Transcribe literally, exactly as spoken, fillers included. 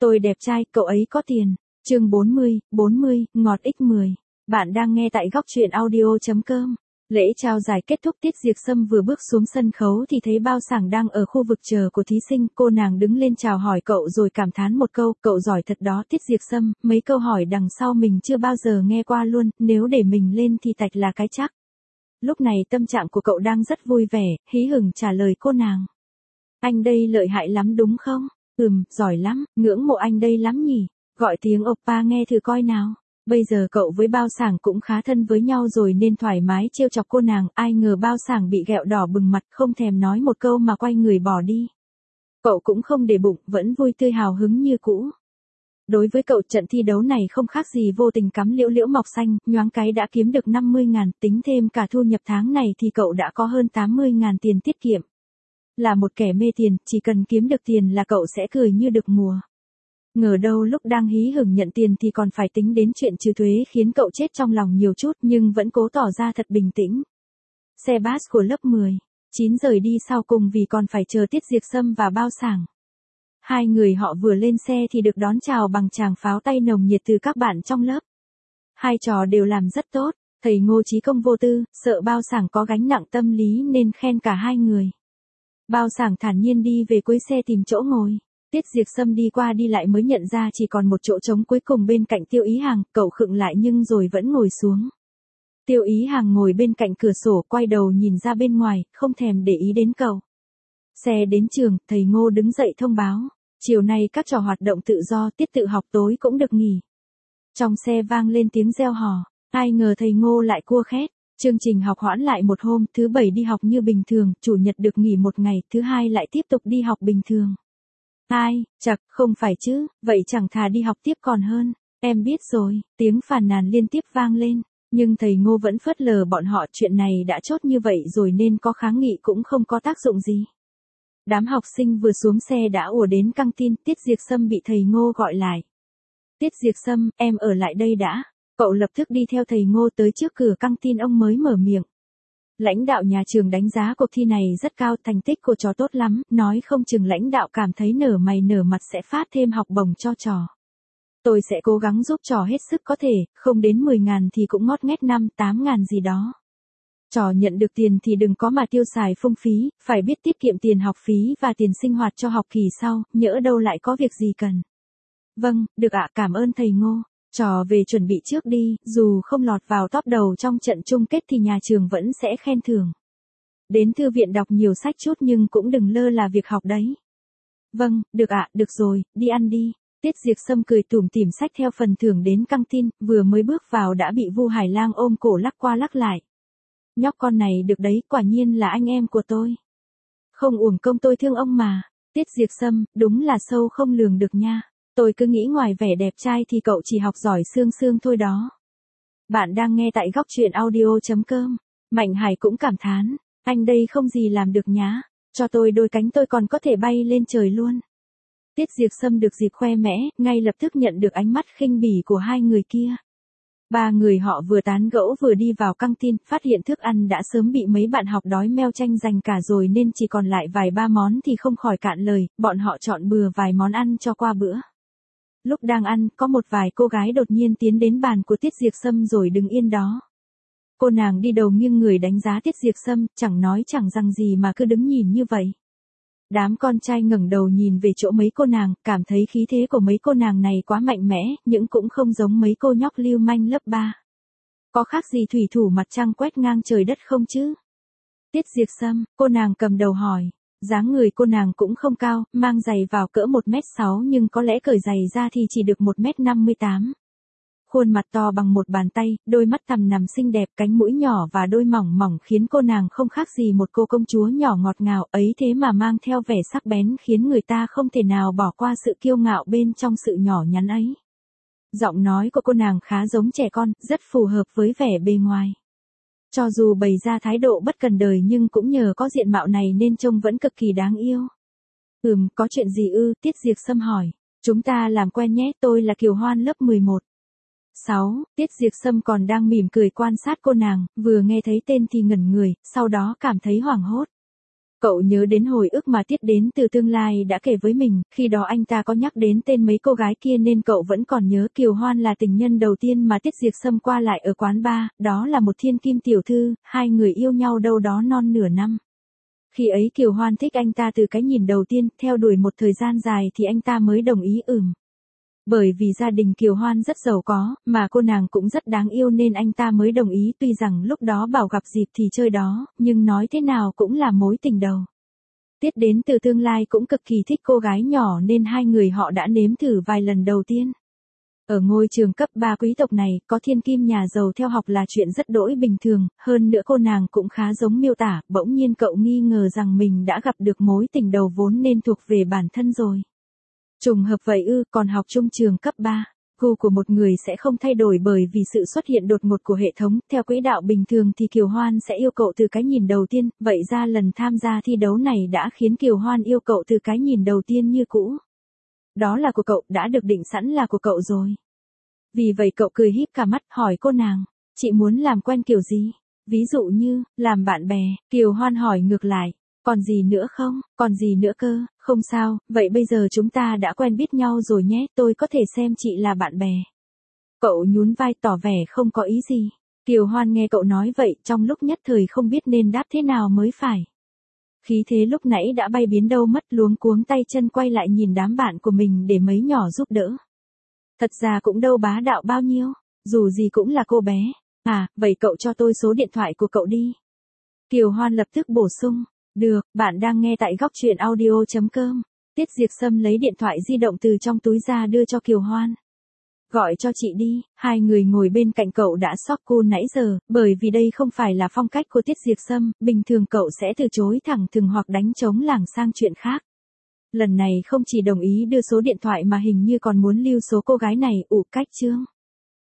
Tôi đẹp trai, cậu ấy có tiền. Chương bốn mươi, bốn mươi, ngọt x mười. Bạn đang nghe tại góc truyện audio chấm com. Lễ trao giải kết thúc, Tiết Diệp Sâm vừa bước xuống sân khấu thì thấy Bao Sảng đang ở khu vực chờ của thí sinh, cô nàng đứng lên chào hỏi cậu rồi cảm thán một câu, cậu giỏi thật đó Tiết Diệp Sâm, mấy câu hỏi đằng sau mình chưa bao giờ nghe qua luôn, nếu để mình lên thì tạch là cái chắc. Lúc này tâm trạng của cậu đang rất vui vẻ, hí hửng trả lời cô nàng. Anh đây lợi hại lắm đúng không? Ừm, giỏi lắm, ngưỡng mộ anh đây lắm nhỉ, gọi tiếng oppa nghe thử coi nào. Bây giờ cậu với Bao Sảng cũng khá thân với nhau rồi nên thoải mái trêu chọc cô nàng, ai ngờ Bao Sảng bị ghẹo đỏ bừng mặt, không thèm nói một câu mà quay người bỏ đi. Cậu cũng không để bụng, vẫn vui tươi hào hứng như cũ. Đối với cậu trận thi đấu này không khác gì vô tình cắm liễu liễu mọc xanh, nhoáng cái đã kiếm được năm mươi ngàn, tính thêm cả thu nhập tháng này thì cậu đã có hơn tám mươi ngàn tiền tiết kiệm. Là một kẻ mê tiền, chỉ cần kiếm được tiền là cậu sẽ cười như được mùa. Ngờ đâu lúc đang hí hửng nhận tiền thì còn phải tính đến chuyện trừ thuế khiến cậu chết trong lòng nhiều chút nhưng vẫn cố tỏ ra thật bình tĩnh. Xe bus của lớp mười, chín rời đi sau cùng vì còn phải chờ Tiết Diệp Sâm và Bao Sảng. Hai người họ vừa lên xe thì được đón chào bằng tràng pháo tay nồng nhiệt từ các bạn trong lớp. Hai trò đều làm rất tốt, thầy Ngô chí công vô tư, sợ Bao Sảng có gánh nặng tâm lý nên khen cả hai người. Bao Sảng thản nhiên đi về cuối xe tìm chỗ ngồi. Tiết Diệp Sâm đi qua đi lại mới nhận ra chỉ còn một chỗ trống cuối cùng bên cạnh Tiêu Ý Hàng, cậu khựng lại nhưng rồi vẫn ngồi xuống. Tiêu Ý Hàng ngồi bên cạnh cửa sổ quay đầu nhìn ra bên ngoài, không thèm để ý đến cậu. Xe đến trường, thầy Ngô đứng dậy thông báo. Chiều nay các trò hoạt động tự do, tiết tự học tối cũng được nghỉ. Trong xe vang lên tiếng reo hò, ai ngờ thầy Ngô lại cua khét. Chương trình học hoãn lại một hôm, thứ bảy đi học như bình thường, chủ nhật được nghỉ một ngày, thứ hai lại tiếp tục đi học bình thường. Ai, chật, không phải chứ, vậy chẳng thà đi học tiếp còn hơn. Em biết rồi, tiếng phàn nàn liên tiếp vang lên, nhưng thầy Ngô vẫn phớt lờ bọn họ, chuyện này đã chốt như vậy rồi nên có kháng nghị cũng không có tác dụng gì. Đám học sinh vừa xuống xe đã ùa đến căng tin, Tiết Diệp Sâm bị thầy Ngô gọi lại. Tiết Diệp Sâm, em ở lại đây đã. Cậu lập tức đi theo thầy Ngô tới trước cửa căng tin, ông mới mở miệng. Lãnh đạo nhà trường đánh giá cuộc thi này rất cao, thành tích của trò tốt lắm, nói không chừng lãnh đạo cảm thấy nở mày nở mặt sẽ phát thêm học bổng cho trò. Tôi sẽ cố gắng giúp trò hết sức có thể, không đến mười ngàn thì cũng ngót nghét năm, tám ngàn gì đó. Trò nhận được tiền thì đừng có mà tiêu xài phung phí, phải biết tiết kiệm tiền học phí và tiền sinh hoạt cho học kỳ sau, nhỡ đâu lại có việc gì cần. Vâng, được ạ, cảm ơn thầy Ngô. Trò về chuẩn bị trước đi, dù không lọt vào top đầu trong trận chung kết thì nhà trường vẫn sẽ khen thưởng. Đến thư viện đọc nhiều sách chút nhưng cũng đừng lơ là việc học đấy. Vâng, được ạ, được rồi, đi ăn đi. Tiết Diệp Sâm cười tủm tỉm xách theo phần thưởng đến căng tin, vừa mới bước vào đã bị Vu Hải Lang ôm cổ lắc qua lắc lại. Nhóc con này được đấy, quả nhiên là anh em của tôi. Không uổng công tôi thương ông mà. Tiết Diệp Sâm, đúng là sâu không lường được nha. Tôi cứ nghĩ ngoài vẻ đẹp trai thì cậu chỉ học giỏi xương xương thôi đó. Bạn đang nghe tại góc truyện audio chấm com. Mạnh Hải cũng cảm thán, anh đây không gì làm được nhá. Cho tôi đôi cánh tôi còn có thể bay lên trời luôn. Tiết Diệp Sâm được dịp khoe mẽ, ngay lập tức nhận được ánh mắt khinh bỉ của hai người kia. Ba người họ vừa tán gẫu vừa đi vào căng tin, phát hiện thức ăn đã sớm bị mấy bạn học đói meo tranh giành cả rồi nên chỉ còn lại vài ba món thì không khỏi cạn lời, bọn họ chọn bừa vài món ăn cho qua bữa. Lúc đang ăn, có một vài cô gái đột nhiên tiến đến bàn của Tiết Diệp Sâm rồi đứng yên đó. Cô nàng đi đầu nghiêng người đánh giá Tiết Diệp Sâm, chẳng nói chẳng rằng gì mà cứ đứng nhìn như vậy. Đám con trai ngẩng đầu nhìn về chỗ mấy cô nàng, cảm thấy khí thế của mấy cô nàng này quá mạnh mẽ, nhưng cũng không giống mấy cô nhóc lưu manh lớp ba. Có khác gì thủy thủ mặt trăng quét ngang trời đất không chứ? Tiết Diệp Sâm, cô nàng cầm đầu hỏi. Dáng người cô nàng cũng không cao, mang giày vào cỡ một mét sáu nhưng có lẽ cởi giày ra thì chỉ được một mét năm mươi tám. Khuôn mặt to bằng một bàn tay, đôi mắt thẳm nằm xinh đẹp, cánh mũi nhỏ và đôi mỏng mỏng khiến cô nàng không khác gì một cô công chúa nhỏ ngọt ngào, ấy thế mà mang theo vẻ sắc bén khiến người ta không thể nào bỏ qua sự kiêu ngạo bên trong sự nhỏ nhắn ấy. Giọng nói của cô nàng khá giống trẻ con, rất phù hợp với vẻ bề ngoài. Cho dù bày ra thái độ bất cần đời nhưng cũng nhờ có diện mạo này nên trông vẫn cực kỳ đáng yêu. Ừm, có chuyện gì ư? Tiết Diệp Sâm hỏi. Chúng ta làm quen nhé, tôi là Kiều Hoan lớp mười một. sáu. Tiết Diệp Sâm còn đang mỉm cười quan sát cô nàng, vừa nghe thấy tên thì ngẩn người, sau đó cảm thấy hoảng hốt. Cậu nhớ đến hồi ức mà Tiết đến từ tương lai đã kể với mình, khi đó anh ta có nhắc đến tên mấy cô gái kia nên cậu vẫn còn nhớ. Kiều Hoan là tình nhân đầu tiên mà Tiết Diệp Sâm qua lại ở quán bar, đó là một thiên kim tiểu thư, hai người yêu nhau đâu đó non nửa năm. Khi ấy Kiều Hoan thích anh ta từ cái nhìn đầu tiên, theo đuổi một thời gian dài thì anh ta mới đồng ý ừm. Bởi vì gia đình Kiều Hoan rất giàu có, mà cô nàng cũng rất đáng yêu nên anh ta mới đồng ý, tuy rằng lúc đó bảo gặp dịp thì chơi đó, nhưng nói thế nào cũng là mối tình đầu. Tiết đến từ tương lai cũng cực kỳ thích cô gái nhỏ nên hai người họ đã nếm thử vài lần đầu tiên. Ở ngôi trường cấp ba quý tộc này, có thiên kim nhà giàu theo học là chuyện rất đỗi bình thường, hơn nữa cô nàng cũng khá giống miêu tả, bỗng nhiên cậu nghi ngờ rằng mình đã gặp được mối tình đầu vốn nên thuộc về bản thân rồi. Trùng hợp vậy ư, còn học chung trường cấp ba. Gu của một người sẽ không thay đổi bởi vì sự xuất hiện đột ngột của hệ thống, theo quỹ đạo bình thường thì Kiều Hoan sẽ yêu cậu từ cái nhìn đầu tiên, vậy ra lần tham gia thi đấu này đã khiến Kiều Hoan yêu cậu từ cái nhìn đầu tiên như cũ. Đó là của cậu, đã được định sẵn là của cậu rồi. Vì vậy cậu cười híp cả mắt hỏi cô nàng, chị muốn làm quen kiểu gì? Ví dụ như, làm bạn bè. Kiều Hoan hỏi ngược lại, còn gì nữa không, còn gì nữa cơ, không sao, vậy bây giờ chúng ta đã quen biết nhau rồi nhé, tôi có thể xem chị là bạn bè. Cậu nhún vai tỏ vẻ không có ý gì. Kiều Hoan nghe cậu nói vậy, trong lúc nhất thời không biết nên đáp thế nào mới phải. Khí thế lúc nãy đã bay biến đâu mất, luống cuống tay chân quay lại nhìn đám bạn của mình để mấy nhỏ giúp đỡ. Thật ra cũng đâu bá đạo bao nhiêu, dù gì cũng là cô bé. À, vậy cậu cho tôi số điện thoại của cậu đi. Kiều Hoan lập tức bổ sung. Được, bạn đang nghe tại góc truyện audio chấm com. Tiết Diệp Sâm lấy điện thoại di động từ trong túi ra đưa cho Kiều Hoan. Gọi cho chị đi. Hai người ngồi bên cạnh cậu đã sốc cool nãy giờ, bởi vì đây không phải là phong cách của Tiết Diệp Sâm, bình thường cậu sẽ từ chối thẳng thừng hoặc đánh trống lảng sang chuyện khác. Lần này không chỉ đồng ý đưa số điện thoại mà hình như còn muốn lưu số cô gái này, ủ cách chương.